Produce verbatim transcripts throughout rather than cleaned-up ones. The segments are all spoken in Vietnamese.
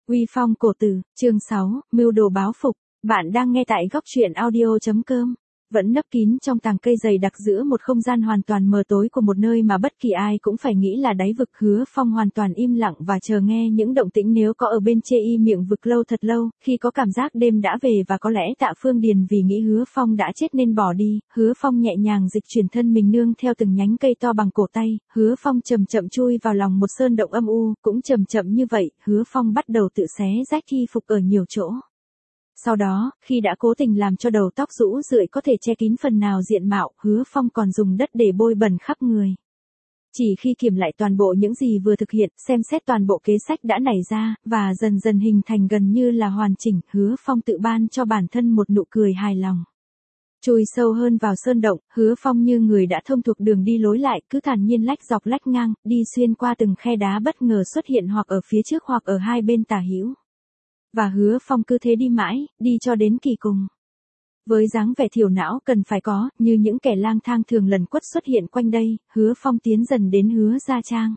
Uy phong cổ tử, chương sáu, mưu đồ báo phục. Bạn đang nghe tại góc truyện audio chấm com. Vẫn nấp kín trong tàng cây dày đặc giữa một không gian hoàn toàn mờ tối của một nơi mà bất kỳ ai cũng phải nghĩ là đáy vực. Hứa Phong hoàn toàn im lặng và chờ nghe những động tĩnh nếu có ở bên chê y miệng vực lâu thật lâu, khi có cảm giác đêm đã về và có lẽ Tạ Phương Điền vì nghĩ Hứa Phong đã chết nên bỏ đi. Hứa Phong nhẹ nhàng dịch chuyển thân mình nương theo từng nhánh cây to bằng cổ tay, Hứa Phong chậm chậm chui vào lòng một sơn động âm u, cũng chậm chậm như vậy, Hứa Phong bắt đầu tự xé rách y phục ở nhiều chỗ. Sau đó, khi đã cố tình làm cho đầu tóc rũ rượi có thể che kín phần nào diện mạo, Hứa Phong còn dùng đất để bôi bẩn khắp người. Chỉ khi kiểm lại toàn bộ những gì vừa thực hiện, xem xét toàn bộ kế sách đã nảy ra, và dần dần hình thành gần như là hoàn chỉnh, Hứa Phong tự ban cho bản thân một nụ cười hài lòng. Chui sâu hơn vào sơn động, Hứa Phong như người đã thông thuộc đường đi lối lại, cứ thản nhiên lách dọc lách ngang, đi xuyên qua từng khe đá bất ngờ xuất hiện hoặc ở phía trước hoặc ở hai bên tả hữu. Và Hứa Phong cứ thế đi mãi, đi cho đến kỳ cùng. Với dáng vẻ thiểu não cần phải có, như những kẻ lang thang thường lần quất xuất hiện quanh đây, Hứa Phong tiến dần đến Hứa Gia Trang.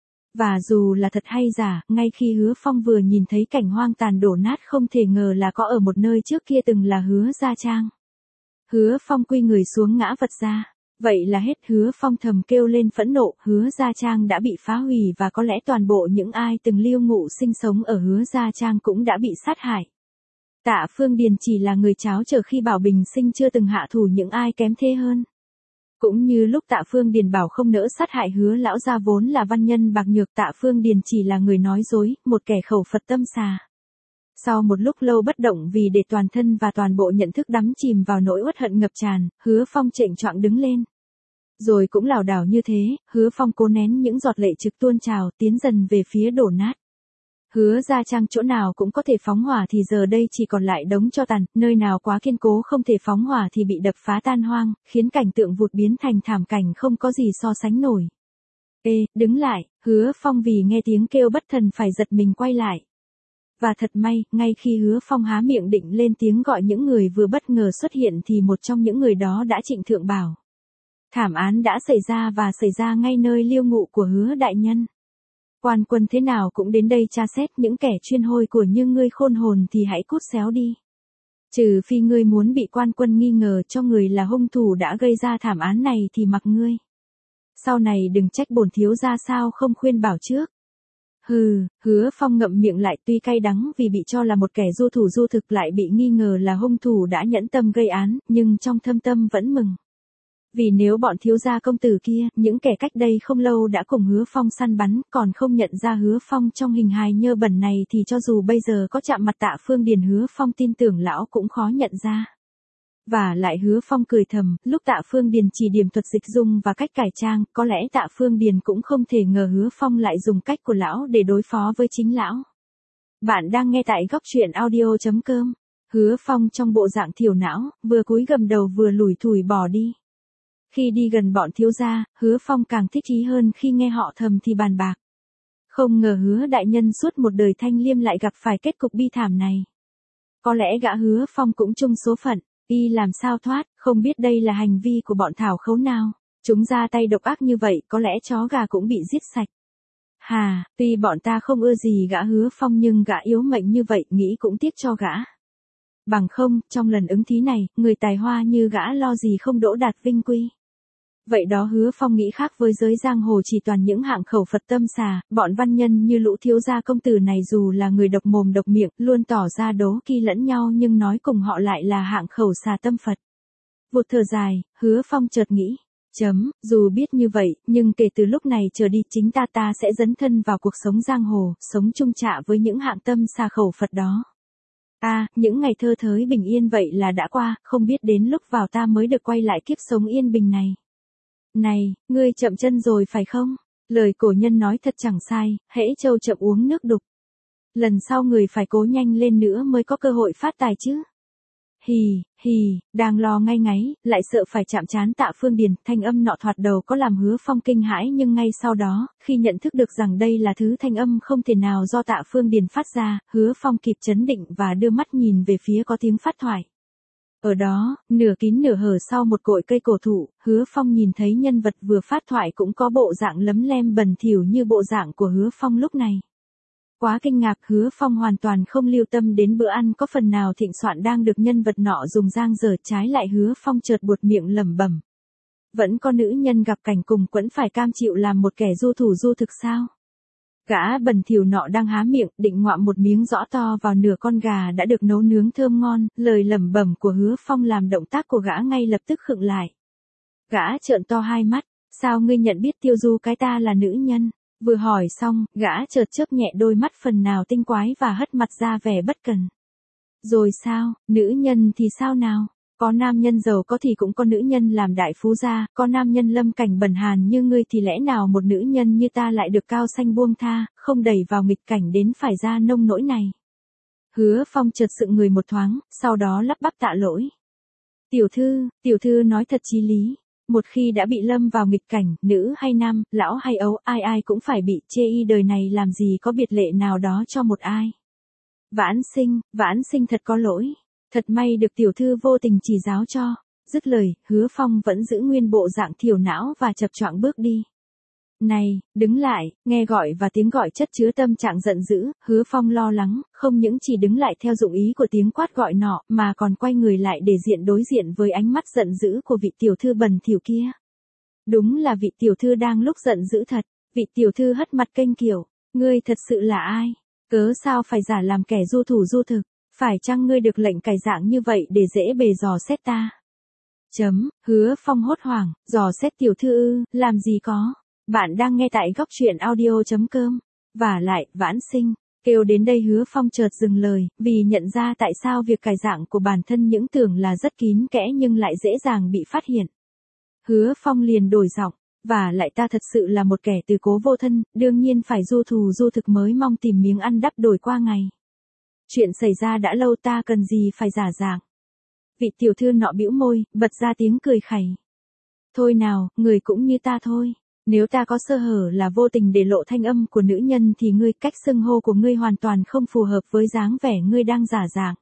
Và dù là thật hay giả, ngay khi Hứa Phong vừa nhìn thấy cảnh hoang tàn đổ nát không thể ngờ là có ở một nơi trước kia từng là Hứa Gia Trang. Hứa Phong quy người xuống ngã vật ra. Vậy là hết, Hứa Phong thầm kêu lên phẫn nộ, Hứa Gia Trang đã bị phá hủy và có lẽ toàn bộ những ai từng lưu ngụ sinh sống ở Hứa Gia Trang cũng đã bị sát hại. Tạ Phương Điền chỉ là người cháo trở khi Bảo Bình Sinh chưa từng hạ thủ những ai kém thế hơn. Cũng như lúc Tạ Phương Điền bảo không nỡ sát hại Hứa lão gia vốn là văn nhân bạc nhược, Tạ Phương Điền chỉ là người nói dối, một kẻ khẩu Phật tâm xà. Sau một lúc lâu bất động vì để toàn thân và toàn bộ nhận thức đắm chìm vào nỗi uất hận ngập tràn, Hứa Phong chệnh choạng đứng lên. Rồi cũng lảo đảo như thế, Hứa Phong cố nén những giọt lệ trực tuôn trào, tiến dần về phía đổ nát. Hứa Gia Trang chỗ nào cũng có thể phóng hỏa thì giờ đây chỉ còn lại đống tro tàn, nơi nào quá kiên cố không thể phóng hỏa thì bị đập phá tan hoang, khiến cảnh tượng vụt biến thành thảm cảnh không có gì so sánh nổi. Ê, đứng lại, Hứa Phong vì nghe tiếng kêu bất thần phải giật mình quay lại. Và thật may, ngay khi Hứa Phong há miệng định lên tiếng gọi những người vừa bất ngờ xuất hiện thì một trong những người đó đã trịnh thượng bảo. Thảm án đã xảy ra và xảy ra ngay nơi liêu ngụ của Hứa đại nhân. Quan quân thế nào cũng đến đây tra xét, những kẻ chuyên hôi của như ngươi khôn hồn thì hãy cút xéo đi. Trừ phi ngươi muốn bị quan quân nghi ngờ cho người là hung thủ đã gây ra thảm án này thì mặc ngươi. Sau này đừng trách bổn thiếu ra sao không khuyên bảo trước. Hừ, Hứa Phong ngậm miệng lại, tuy cay đắng vì bị cho là một kẻ du thủ du thực lại bị nghi ngờ là hung thủ đã nhẫn tâm gây án, nhưng trong thâm tâm vẫn mừng. Vì nếu bọn thiếu gia công tử kia, những kẻ cách đây không lâu đã cùng Hứa Phong săn bắn, còn không nhận ra Hứa Phong trong hình hài nhơ bẩn này thì cho dù bây giờ có chạm mặt Tạ Phương Điền Hứa Phong tin tưởng lão cũng khó nhận ra. Và lại Hứa Phong cười thầm, lúc Tạ Phương Điền chỉ điểm thuật dịch dung và cách cải trang, có lẽ Tạ Phương Điền cũng không thể ngờ Hứa Phong lại dùng cách của lão để đối phó với chính lão. Bạn đang nghe tại góc truyện audio chấm com. Hứa Phong trong bộ dạng thiểu não, vừa cúi gầm đầu vừa lủi thủi bỏ đi. Khi đi gần bọn thiếu gia, Hứa Phong càng thích ý hơn khi nghe họ thầm thì bàn bạc. Không ngờ Hứa đại nhân suốt một đời thanh liêm lại gặp phải kết cục bi thảm này. Có lẽ gã Hứa Phong cũng chung số phận, y làm sao thoát, không biết đây là hành vi của bọn thảo khấu nào. Chúng ra tay độc ác như vậy, có lẽ chó gà cũng bị giết sạch. Hà, tuy bọn ta không ưa gì gã Hứa Phong nhưng gã yếu mệnh như vậy, nghĩ cũng tiếc cho gã. Bằng không, trong lần ứng thí này, người tài hoa như gã lo gì không đỗ đạt vinh quy. Vậy đó, Hứa Phong nghĩ khác với giới giang hồ chỉ toàn những hạng khẩu Phật tâm xà, bọn văn nhân như lũ thiếu gia công tử này dù là người độc mồm độc miệng, luôn tỏ ra đố kỵ lẫn nhau nhưng nói cùng họ lại là hạng khẩu xà tâm Phật. Vụt thở dài, Hứa Phong chợt nghĩ, chấm, dù biết như vậy, nhưng kể từ lúc này trở đi chính ta ta sẽ dấn thân vào cuộc sống giang hồ, sống chung trạ với những hạng tâm xà khẩu Phật đó. À, những ngày thơ thới bình yên vậy là đã qua, không biết đến lúc vào ta mới được quay lại kiếp sống yên bình này. Này, ngươi chậm chân rồi phải không? Lời cổ nhân nói thật chẳng sai, hễ trâu chậm uống nước đục. Lần sau người phải cố nhanh lên nữa mới có cơ hội phát tài chứ. Hì, hì, đang lo ngay ngáy, lại sợ phải chạm trán Tạ Phương Điền, thanh âm nọ thoạt đầu có làm Hứa Phong kinh hãi nhưng ngay sau đó, khi nhận thức được rằng đây là thứ thanh âm không thể nào do Tạ Phương Điền phát ra, Hứa Phong kịp chấn định và đưa mắt nhìn về phía có tiếng phát thoại. Ở đó, nửa kín nửa hở sau một cội cây cổ thụ, Hứa Phong nhìn thấy nhân vật vừa phát thoại cũng có bộ dạng lấm lem bẩn thỉu như bộ dạng của Hứa Phong lúc này. Quá kinh ngạc, Hứa Phong hoàn toàn không lưu tâm đến bữa ăn có phần nào thịnh soạn đang được nhân vật nọ dùng giang dở, trái lại Hứa Phong chợt buột miệng lẩm bẩm. Vẫn có nữ nhân gặp cảnh cùng quẫn phải cam chịu làm một kẻ du thủ du thực sao? Gã bần thỉu nọ đang há miệng, định ngoạm một miếng rõ to vào nửa con gà đã được nấu nướng thơm ngon, lời lẩm bẩm của Hứa Phong làm động tác của gã ngay lập tức khựng lại. Gã trợn to hai mắt, sao ngươi nhận biết Tiêu Du cái ta là nữ nhân? Vừa hỏi xong, gã chợt chớp nhẹ đôi mắt phần nào tinh quái và hất mặt ra vẻ bất cần. Rồi sao, nữ nhân thì sao nào? Có nam nhân giàu có thì cũng có nữ nhân làm đại phú gia, có nam nhân lâm cảnh bần hàn như ngươi thì lẽ nào một nữ nhân như ta lại được cao sanh buông tha, không đẩy vào nghịch cảnh đến phải ra nông nỗi này. Hứa Phong chợt sững người một thoáng, sau đó lắp bắp tạ lỗi. Tiểu thư, tiểu thư nói thật chí lý. Một khi đã bị lâm vào nghịch cảnh, nữ hay nam, lão hay ấu, ai ai cũng phải bị chê y, đời này làm gì có biệt lệ nào đó cho một ai. Vãn sinh, vãn sinh thật có lỗi. Thật may được tiểu thư vô tình chỉ giáo cho. Dứt lời, Hứa Phong vẫn giữ nguyên bộ dạng thiểu não và chập choạng bước đi. Này, đứng lại, nghe gọi và tiếng gọi chất chứa tâm trạng giận dữ, Hứa Phong lo lắng, không những chỉ đứng lại theo dụng ý của tiếng quát gọi nọ, mà còn quay người lại để diện đối diện với ánh mắt giận dữ của vị tiểu thư bần thỉu kia. Đúng là vị tiểu thư đang lúc giận dữ thật, vị tiểu thư hất mặt kênh kiểu, ngươi thật sự là ai? Cớ sao phải giả làm kẻ du thủ du thực? Phải chăng ngươi được lệnh cải dạng như vậy để dễ bề dò xét ta? Chấm, Hứa Phong hốt hoảng, dò xét tiểu thư ư, làm gì có. Bạn đang nghe tại góc truyện audio chấm com. Và lại, vãn sinh, kêu đến đây Hứa Phong chợt dừng lời, vì nhận ra tại sao việc cải dạng của bản thân những tưởng là rất kín kẽ nhưng lại dễ dàng bị phát hiện. Hứa Phong liền đổi giọng, và lại ta thật sự là một kẻ từ cố vô thân, đương nhiên phải du thù du thực mới mong tìm miếng ăn đắp đổi qua ngày. Chuyện xảy ra đã lâu, ta cần gì phải giả dạng. Vị tiểu thư nọ bĩu môi, bật ra tiếng cười khẩy. Thôi nào, người cũng như ta thôi. Nếu ta có sơ hở là vô tình để lộ thanh âm của nữ nhân thì ngươi, cách xưng hô của ngươi hoàn toàn không phù hợp với dáng vẻ ngươi đang giả dạng.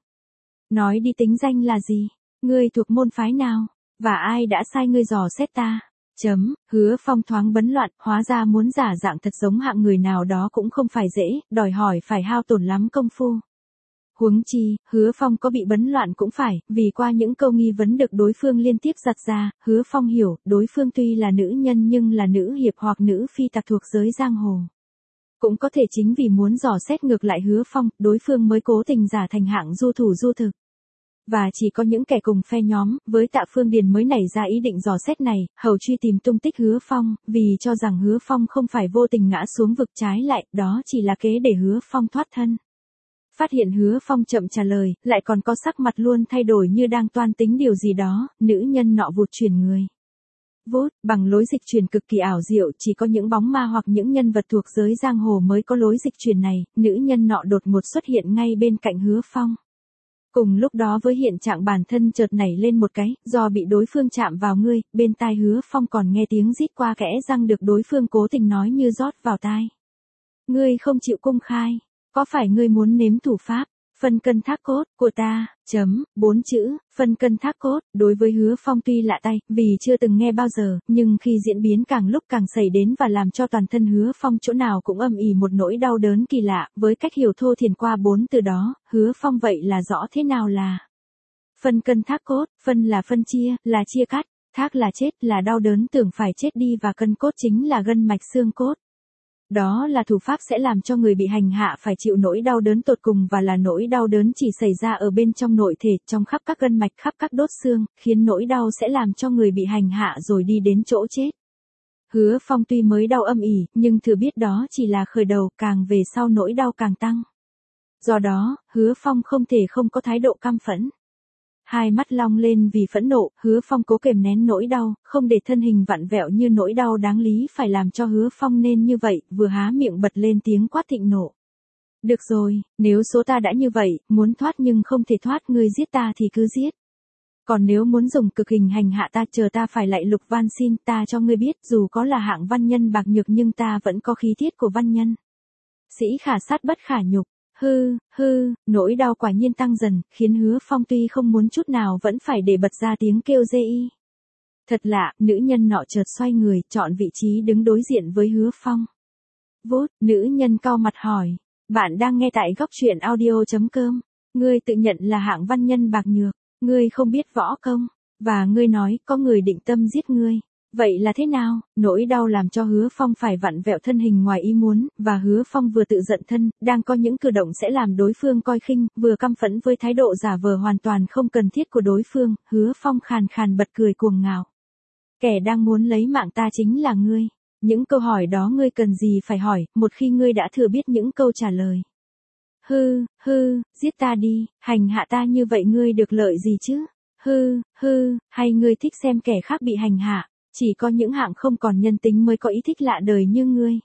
Nói đi, tính danh là gì? Ngươi thuộc môn phái nào? Và ai đã sai ngươi dò xét ta? Chấm, Hứa Phong thoáng bấn loạn, hóa ra muốn giả dạng thật giống hạng người nào đó cũng không phải dễ, đòi hỏi phải hao tổn lắm công phu. Huống chi, Hứa Phong có bị bấn loạn cũng phải, vì qua những câu nghi vấn được đối phương liên tiếp giặt ra, Hứa Phong hiểu, đối phương tuy là nữ nhân nhưng là nữ hiệp hoặc nữ phi tặc thuộc giới giang hồ. Cũng có thể chính vì muốn dò xét ngược lại Hứa Phong, đối phương mới cố tình giả thành hạng du thủ du thực. Và chỉ có những kẻ cùng phe nhóm, với Tạ Phương Điền mới nảy ra ý định dò xét này, hầu truy tìm tung tích Hứa Phong, vì cho rằng Hứa Phong không phải vô tình ngã xuống vực, trái lại, đó chỉ là kế để Hứa Phong thoát thân. Phát hiện Hứa Phong chậm trả lời, lại còn có sắc mặt luôn thay đổi như đang toan tính điều gì đó, nữ nhân nọ vụt chuyển người. Vút, bằng lối dịch chuyển cực kỳ ảo diệu, chỉ có những bóng ma hoặc những nhân vật thuộc giới giang hồ mới có lối dịch chuyển này, nữ nhân nọ đột ngột xuất hiện ngay bên cạnh Hứa Phong. Cùng lúc đó với hiện trạng bản thân chợt nảy lên một cái, do bị đối phương chạm vào ngươi, bên tai Hứa Phong còn nghe tiếng rít qua kẽ răng được đối phương cố tình nói như rót vào tai. Ngươi không chịu công khai. Có phải ngươi muốn nếm thủ pháp, phân cân thác cốt, của ta, chấm, bốn chữ, phân cân thác cốt, đối với Hứa Phong tuy lạ tay, vì chưa từng nghe bao giờ, nhưng khi diễn biến càng lúc càng xảy đến và làm cho toàn thân Hứa Phong chỗ nào cũng âm ỉ một nỗi đau đớn kỳ lạ, với cách hiểu thô thiển qua bốn từ đó, Hứa Phong vậy là rõ thế nào là phân cân thác cốt, phân là phân chia, là chia cắt, thác là chết, là đau đớn tưởng phải chết đi, và cân cốt chính là gân mạch xương cốt. Đó là thủ pháp sẽ làm cho người bị hành hạ phải chịu nỗi đau đớn tột cùng, và là nỗi đau đớn chỉ xảy ra ở bên trong nội thể, trong khắp các gân mạch, khắp các đốt xương, khiến nỗi đau sẽ làm cho người bị hành hạ rồi đi đến chỗ chết. Hứa Phong tuy mới đau âm ỉ, nhưng thừa biết đó chỉ là khởi đầu, càng về sau nỗi đau càng tăng. Do đó, Hứa Phong không thể không có thái độ căm phẫn. Hai mắt long lên vì phẫn nộ, Hứa Phong cố kềm nén nỗi đau, không để thân hình vặn vẹo như nỗi đau đáng lý phải làm cho Hứa Phong nên như vậy, vừa há miệng bật lên tiếng quát thịnh nộ. Được rồi, nếu số ta đã như vậy, muốn thoát nhưng không thể thoát, ngươi giết ta thì cứ giết. Còn nếu muốn dùng cực hình hành hạ ta, chờ ta phải lạy lục van xin, ta cho ngươi biết, dù có là hạng văn nhân bạc nhược nhưng ta vẫn có khí tiết của văn nhân. Sĩ khả sát bất khả nhục. Hư, hư, nỗi đau quả nhiên tăng dần, khiến Hứa Phong tuy không muốn chút nào vẫn phải để bật ra tiếng kêu dê y. Thật lạ, nữ nhân nọ chợt xoay người, chọn vị trí đứng đối diện với Hứa Phong. Vút, nữ nhân cau mặt hỏi, Bạn đang nghe tại góc truyện audio.com. Ngươi tự nhận là hạng văn nhân bạc nhược, ngươi không biết võ công, và ngươi nói có người định tâm giết ngươi. Vậy là thế nào? Nỗi đau làm cho Hứa Phong phải vặn vẹo thân hình ngoài ý muốn, và Hứa Phong vừa tự giận thân, đang có những cử động sẽ làm đối phương coi khinh, vừa căm phẫn với thái độ giả vờ hoàn toàn không cần thiết của đối phương, Hứa Phong khàn khàn bật cười cuồng ngạo. Kẻ đang muốn lấy mạng ta chính là ngươi. Những câu hỏi đó ngươi cần gì phải hỏi, một khi ngươi đã thừa biết những câu trả lời. Hư, hư, giết ta đi, hành hạ ta như vậy ngươi được lợi gì chứ? Hư, hư, hay ngươi thích xem kẻ khác bị hành hạ, chỉ có những hạng không còn nhân tính mới có ý thích lạ đời như ngươi.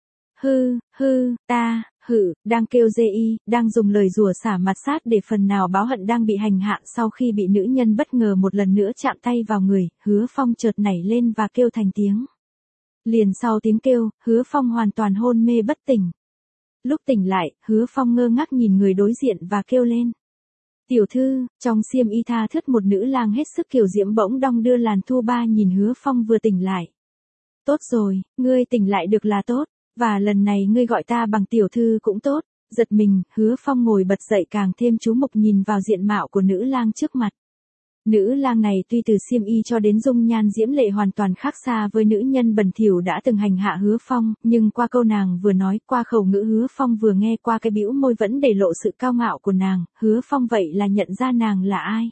Hư, hư, ta, hự, đang kêu dê y, đang dùng lời rủa xả mặt sát để phần nào báo hận đang bị hành hạ sau khi bị nữ nhân bất ngờ một lần nữa chạm tay vào người, Hứa Phong chợt nảy lên và kêu thành tiếng. Liền sau tiếng kêu, Hứa Phong hoàn toàn hôn mê bất tỉnh. Lúc tỉnh lại, Hứa Phong ngơ ngác nhìn người đối diện và kêu lên. Tiểu thư, trong xiêm y tha thướt một nữ lang hết sức kiều diễm bỗng đong đưa làn thu ba nhìn Hứa Phong vừa tỉnh lại. Tốt rồi, ngươi tỉnh lại được là tốt, và lần này ngươi gọi ta bằng tiểu thư cũng tốt. Giật mình, Hứa Phong ngồi bật dậy càng thêm chú mục nhìn vào diện mạo của nữ lang trước mặt. Nữ lang này tuy từ xiêm y cho đến dung nhan diễm lệ hoàn toàn khác xa với nữ nhân bẩn thỉu đã từng hành hạ Hứa Phong, nhưng qua câu nàng vừa nói, qua khẩu ngữ Hứa Phong vừa nghe, qua cái bĩu môi vẫn để lộ sự cao ngạo của nàng, Hứa Phong vậy là nhận ra nàng là ai.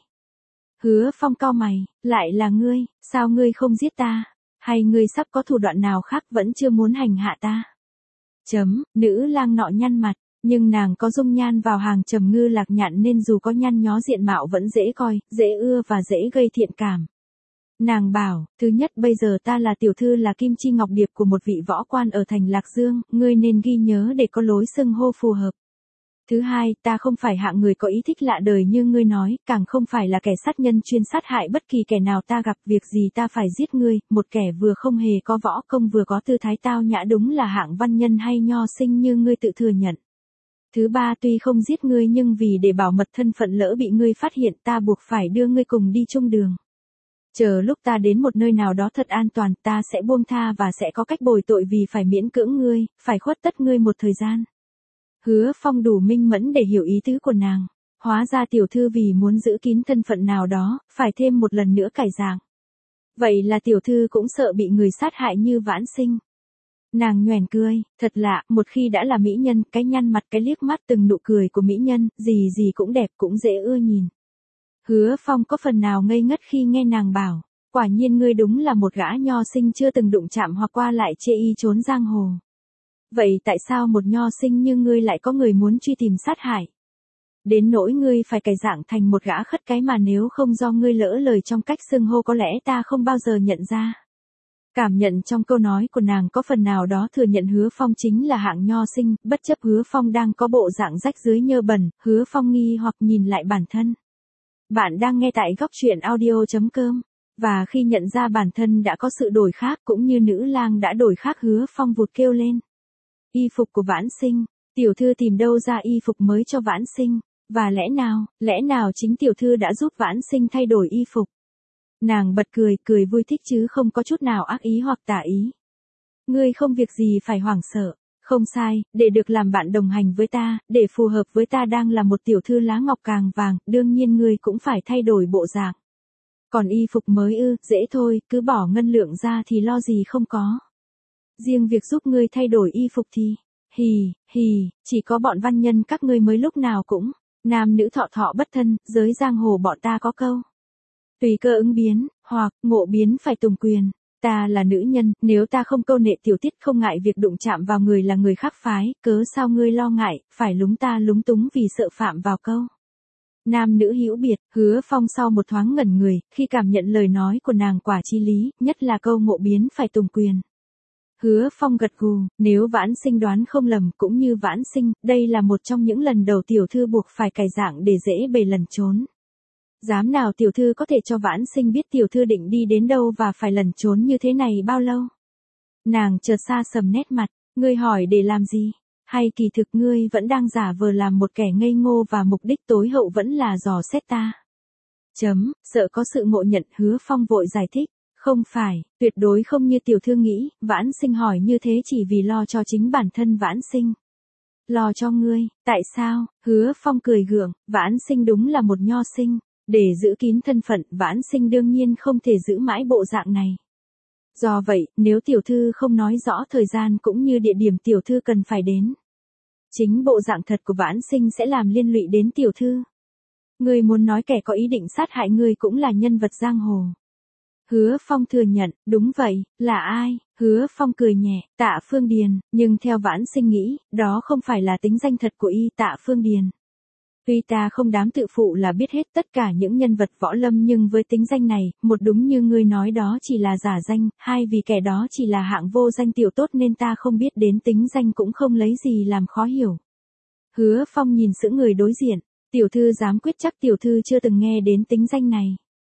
Hứa Phong cau mày, lại là ngươi, sao ngươi không giết ta, hay ngươi sắp có thủ đoạn nào khác vẫn chưa muốn hành hạ ta? Chấm, nữ lang nọ nhăn mặt. Nhưng nàng có dung nhan vào hàng trầm ngư lạc nhạn nên dù có nhăn nhó diện mạo vẫn dễ coi, dễ ưa và dễ gây thiện cảm. Nàng bảo, thứ nhất bây giờ ta là tiểu thư là Kim Chi Ngọc Điệp của một vị võ quan ở thành Lạc Dương, ngươi nên ghi nhớ để có lối xưng hô phù hợp. Thứ hai, ta không phải hạng người có ý thích lạ đời như ngươi nói, càng không phải là kẻ sát nhân chuyên sát hại bất kỳ kẻ nào ta gặp, việc gì ta phải giết ngươi, một kẻ vừa không hề có võ công vừa có tư thái tao nhã đúng là hạng văn nhân hay nho sinh như ngươi tự thừa nhận. Thứ ba, tuy không giết ngươi nhưng vì để bảo mật thân phận lỡ bị ngươi phát hiện ta buộc phải đưa ngươi cùng đi chung đường. Chờ lúc ta đến một nơi nào đó thật an toàn ta sẽ buông tha và sẽ có cách bồi tội vì phải miễn cưỡng ngươi, phải khuất tất ngươi một thời gian. Hứa Phong đủ minh mẫn để hiểu ý tứ của nàng. Hóa ra tiểu thư vì muốn giữ kín thân phận nào đó, phải thêm một lần nữa cải dạng. Vậy là tiểu thư cũng sợ bị người sát hại như Vãn Sinh. Nàng nhoẻn cười, thật lạ, một khi đã là mỹ nhân, cái nhăn mặt cái liếc mắt từng nụ cười của mỹ nhân, gì gì cũng đẹp cũng dễ ưa nhìn. Hứa Phong có phần nào ngây ngất khi nghe nàng bảo, quả nhiên ngươi đúng là một gã nho sinh chưa từng đụng chạm hoặc qua lại chê y trốn giang hồ. Vậy tại sao một nho sinh như ngươi lại có người muốn truy tìm sát hại? Đến nỗi ngươi phải cải dạng thành một gã khất cái mà nếu không do ngươi lỡ lời trong cách xưng hô có lẽ ta không bao giờ nhận ra. Cảm nhận trong câu nói của nàng có phần nào đó thừa nhận Hứa Phong chính là hạng nho sinh, bất chấp Hứa Phong đang có bộ dạng rách rưới nhơ bẩn, Hứa Phong nghi hoặc nhìn lại bản thân. Bạn đang nghe tại góc truyện audio.com, và khi nhận ra bản thân đã có sự đổi khác cũng như nữ lang đã đổi khác Hứa Phong vụt kêu lên. Y phục của Vãn Sinh, tiểu thư tìm đâu ra y phục mới cho Vãn Sinh, và lẽ nào, lẽ nào chính tiểu thư đã giúp Vãn Sinh thay đổi y phục? Nàng bật cười, cười vui thích chứ không có chút nào ác ý hoặc tà ý. Ngươi không việc gì phải hoảng sợ, không sai, để được làm bạn đồng hành với ta, để phù hợp với ta đang là một tiểu thư lá ngọc càng vàng, đương nhiên ngươi cũng phải thay đổi bộ dạng. Còn y phục mới ư, dễ thôi, cứ bỏ ngân lượng ra thì lo gì không có. Riêng việc giúp ngươi thay đổi y phục thì, hì, hì, chỉ có bọn văn nhân các ngươi mới lúc nào cũng, nam nữ thọ thọ bất thân, giới giang hồ bọn ta có câu. Tùy cơ ứng biến, hoặc, ngộ biến phải tùng quyền. Ta là nữ nhân, nếu ta không câu nệ tiểu tiết không ngại việc đụng chạm vào người là người khác phái, cớ sao ngươi lo ngại, phải lúng ta lúng túng vì sợ phạm vào câu. Nam nữ hữu biệt, Hứa Phong sau một thoáng ngẩn người, khi cảm nhận lời nói của nàng quả chí lý, nhất là câu ngộ biến phải tùng quyền. Hứa Phong gật gù, nếu Vãn Sinh đoán không lầm cũng như Vãn Sinh, đây là một trong những lần đầu tiểu thư buộc phải cải dạng để dễ bề lẩn trốn. Dám nào tiểu thư có thể cho Vãn Sinh biết tiểu thư định đi đến đâu và phải lẩn trốn như thế này bao lâu? Nàng chợt xa sầm nét mặt, ngươi hỏi để làm gì? Hay kỳ thực ngươi vẫn đang giả vờ làm một kẻ ngây ngô và mục đích tối hậu vẫn là dò xét ta? Chấm, sợ có sự ngộ nhận, Hứa Phong vội giải thích. Không phải, tuyệt đối không như tiểu thư nghĩ, Vãn Sinh hỏi như thế chỉ vì lo cho chính bản thân Vãn Sinh. Lo cho ngươi, tại sao? Hứa Phong cười gượng, Vãn Sinh đúng là một nho sinh, để giữ kín thân phận, Vãn Sinh đương nhiên không thể giữ mãi bộ dạng này. Do vậy, nếu tiểu thư không nói rõ thời gian cũng như địa điểm tiểu thư cần phải đến, chính bộ dạng thật của Vãn Sinh sẽ làm liên lụy đến tiểu thư. Ngươi muốn nói kẻ có ý định sát hại ngươi cũng là nhân vật giang hồ. Hứa Phong thừa nhận, đúng vậy, là ai? Hứa Phong cười nhẹ, Tạ Phương Điền, nhưng theo Vãn Sinh nghĩ, đó không phải là tính danh thật của y Tạ Phương Điền. Tuy ta không dám tự phụ là biết hết tất cả những nhân vật võ lâm nhưng với tính danh này, một đúng như ngươi nói đó chỉ là giả danh, hai vì kẻ đó chỉ là hạng vô danh tiểu tốt nên ta không biết đến tính danh cũng không lấy gì làm khó hiểu. Hứa Phong nhìn sững người đối diện, tiểu thư dám quyết chắc tiểu thư chưa từng nghe đến tính danh này.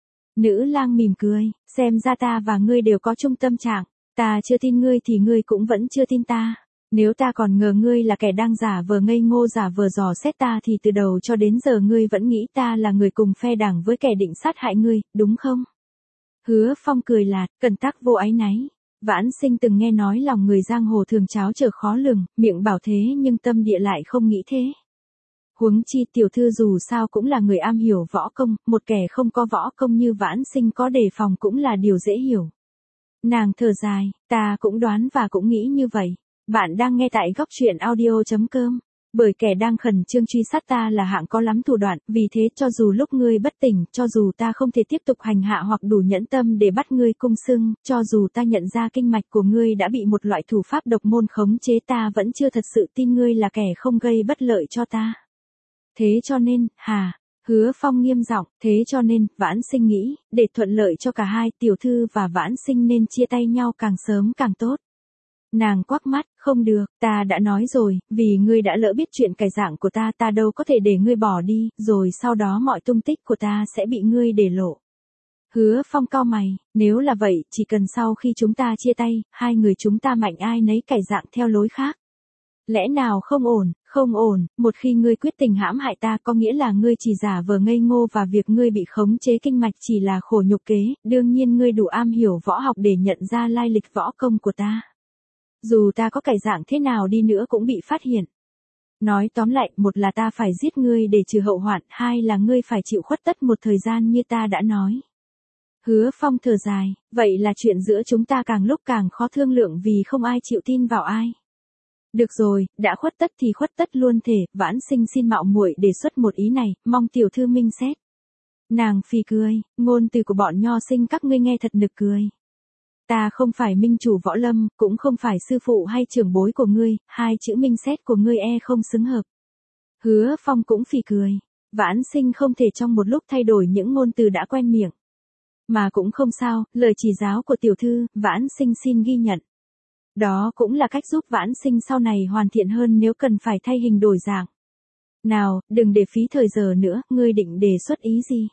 Nữ lang mỉm cười, xem ra ta và ngươi đều có chung tâm trạng, ta chưa tin ngươi thì ngươi cũng vẫn chưa tin ta. Nếu ta còn ngờ ngươi là kẻ đang giả vờ ngây ngô giả vờ dò xét ta thì từ đầu cho đến giờ ngươi vẫn nghĩ ta là người cùng phe đảng với kẻ định sát hại ngươi, đúng không? Hứa Phong cười lạt, cẩn tắc vô áy náy. Vãn Sinh từng nghe nói lòng người giang hồ thường tráo trở khó lường, miệng bảo thế nhưng tâm địa lại không nghĩ thế. Huống chi tiểu thư dù sao cũng là người am hiểu võ công, một kẻ không có võ công như Vãn Sinh có đề phòng cũng là điều dễ hiểu. Nàng thở dài, ta cũng đoán và cũng nghĩ như vậy. Bạn đang nghe tại góc truyện audio chấm com. Bởi kẻ đang khẩn trương truy sát ta là hạng có lắm thủ đoạn, vì thế cho dù lúc ngươi bất tỉnh, cho dù ta không thể tiếp tục hành hạ hoặc đủ nhẫn tâm để bắt ngươi cung xưng, cho dù ta nhận ra kinh mạch của ngươi đã bị một loại thủ pháp độc môn khống chế ta vẫn chưa thật sự tin ngươi là kẻ không gây bất lợi cho ta. Thế cho nên, hà, Hứa Phong nghiêm giọng, thế cho nên, Vãn Sinh nghĩ, để thuận lợi cho cả hai, tiểu thư và Vãn Sinh nên chia tay nhau càng sớm càng tốt. Nàng quắc mắt, không được, ta đã nói rồi, vì ngươi đã lỡ biết chuyện cải dạng của ta, ta đâu có thể để ngươi bỏ đi, rồi sau đó mọi tung tích của ta sẽ bị ngươi để lộ. Hứa Phong cau mày, nếu là vậy, chỉ cần sau khi chúng ta chia tay, hai người chúng ta mạnh ai nấy cải dạng theo lối khác. Lẽ nào không ổn, không ổn, một khi ngươi quyết tình hãm hại ta có nghĩa là ngươi chỉ giả vờ ngây ngô và việc ngươi bị khống chế kinh mạch chỉ là khổ nhục kế, đương nhiên ngươi đủ am hiểu võ học để nhận ra lai lịch võ công của ta. Dù ta có cải dạng thế nào đi nữa cũng bị phát hiện. Nói tóm lại, một là ta phải giết ngươi để trừ hậu hoạn, hai là ngươi phải chịu khuất tất một thời gian như ta đã nói. Hứa Phong thở dài, vậy là chuyện giữa chúng ta càng lúc càng khó thương lượng vì không ai chịu tin vào ai. Được rồi, đã khuất tất thì khuất tất luôn thể, Vãn Sinh xin mạo muội đề xuất một ý này, mong tiểu thư minh xét. Nàng phì cười, ngôn từ của bọn nho sinh các ngươi nghe thật nực cười. Ta không phải minh chủ võ lâm, cũng không phải sư phụ hay trưởng bối của ngươi, hai chữ minh xét của ngươi e không xứng hợp. Hứa Phong cũng phì cười, Vãn Sinh không thể trong một lúc thay đổi những ngôn từ đã quen miệng. Mà cũng không sao, lời chỉ giáo của tiểu thư, Vãn Sinh xin ghi nhận. Đó cũng là cách giúp Vãn Sinh sau này hoàn thiện hơn nếu cần phải thay hình đổi dạng. Nào, đừng để phí thời giờ nữa, ngươi định đề xuất ý gì?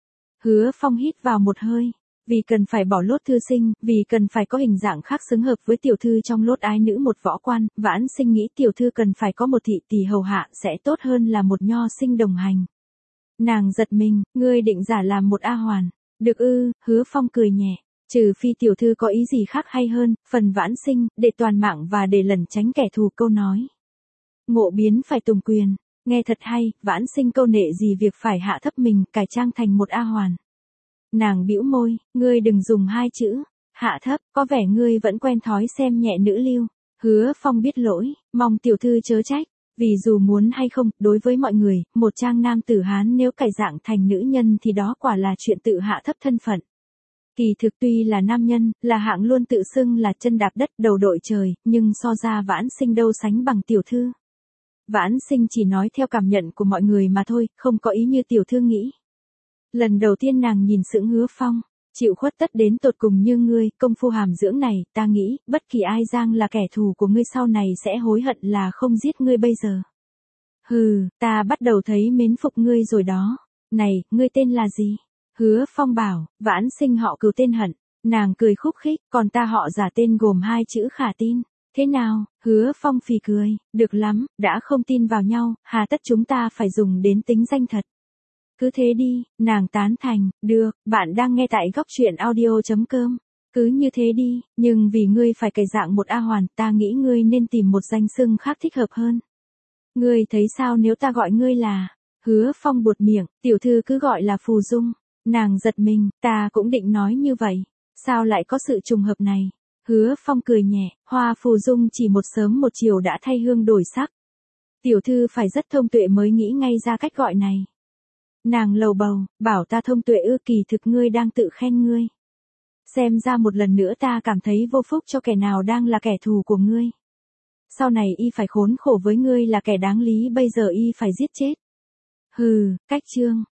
Hứa Phong hít vào một hơi. Vì cần phải bỏ lốt thư sinh, vì cần phải có hình dạng khác xứng hợp với tiểu thư trong lốt ái nữ một võ quan, Vãn Sinh nghĩ tiểu thư cần phải có một thị tỷ hầu hạ sẽ tốt hơn là một nho sinh đồng hành. Nàng giật mình, ngươi định giả làm một A Hoàn. Được ư, Hứa Phong cười nhẹ. Trừ phi tiểu thư có ý gì khác hay hơn, phần Vãn Sinh, để toàn mạng và để lẩn tránh kẻ thù câu nói. Ngộ biến phải tùng quyền, nghe thật hay, Vãn Sinh câu nệ gì việc phải hạ thấp mình, cải trang thành một A Hoàn. Nàng bĩu môi, ngươi đừng dùng hai chữ, hạ thấp, có vẻ ngươi vẫn quen thói xem nhẹ nữ lưu. Hứa Phong biết lỗi, mong tiểu thư chớ trách, vì dù muốn hay không, đối với mọi người, một trang nam tử Hán nếu cải dạng thành nữ nhân thì đó quả là chuyện tự hạ thấp thân phận. Kỳ thực tuy là nam nhân, là hạng luôn tự xưng là chân đạp đất đầu đội trời, nhưng so ra Vãn Sinh đâu sánh bằng tiểu thư. Vãn Sinh chỉ nói theo cảm nhận của mọi người mà thôi, không có ý như tiểu thư nghĩ. Lần đầu tiên nàng nhìn sững Hứa Phong, chịu khuất tất đến tột cùng như ngươi, công phu hàm dưỡng này, ta nghĩ, bất kỳ ai giang là kẻ thù của ngươi sau này sẽ hối hận là không giết ngươi bây giờ. Hừ, ta bắt đầu thấy mến phục ngươi rồi đó. Này, ngươi tên là gì? Hứa Phong bảo, Vãn Sinh họ Cừu tên Hận. Nàng cười khúc khích, còn ta họ giả tên gồm hai chữ Khả Tin. Thế nào? Hứa Phong phì cười, được lắm, đã không tin vào nhau, hà tất chúng ta phải dùng đến tính danh thật. Cứ thế đi, nàng tán thành, được, bạn đang nghe tại góc truyện audio chấm com. Cứ như thế đi, nhưng vì ngươi phải cải dạng một A Hoàn, ta nghĩ ngươi nên tìm một danh xưng khác thích hợp hơn. Ngươi thấy sao nếu ta gọi ngươi là, Hứa Phong buột miệng, tiểu thư cứ gọi là Phù Dung. Nàng giật mình, ta cũng định nói như vậy. Sao lại có sự trùng hợp này? Hứa Phong cười nhẹ, hoa Phù Dung chỉ một sớm một chiều đã thay hương đổi sắc. Tiểu thư phải rất thông tuệ mới nghĩ ngay ra cách gọi này. Nàng lầu bầu, bảo ta thông tuệ ư, kỳ thực ngươi đang tự khen ngươi. Xem ra một lần nữa ta cảm thấy vô phúc cho kẻ nào đang là kẻ thù của ngươi. Sau này y phải khốn khổ với ngươi là kẻ đáng lý, bây giờ y phải giết chết. Hừ, cách chương.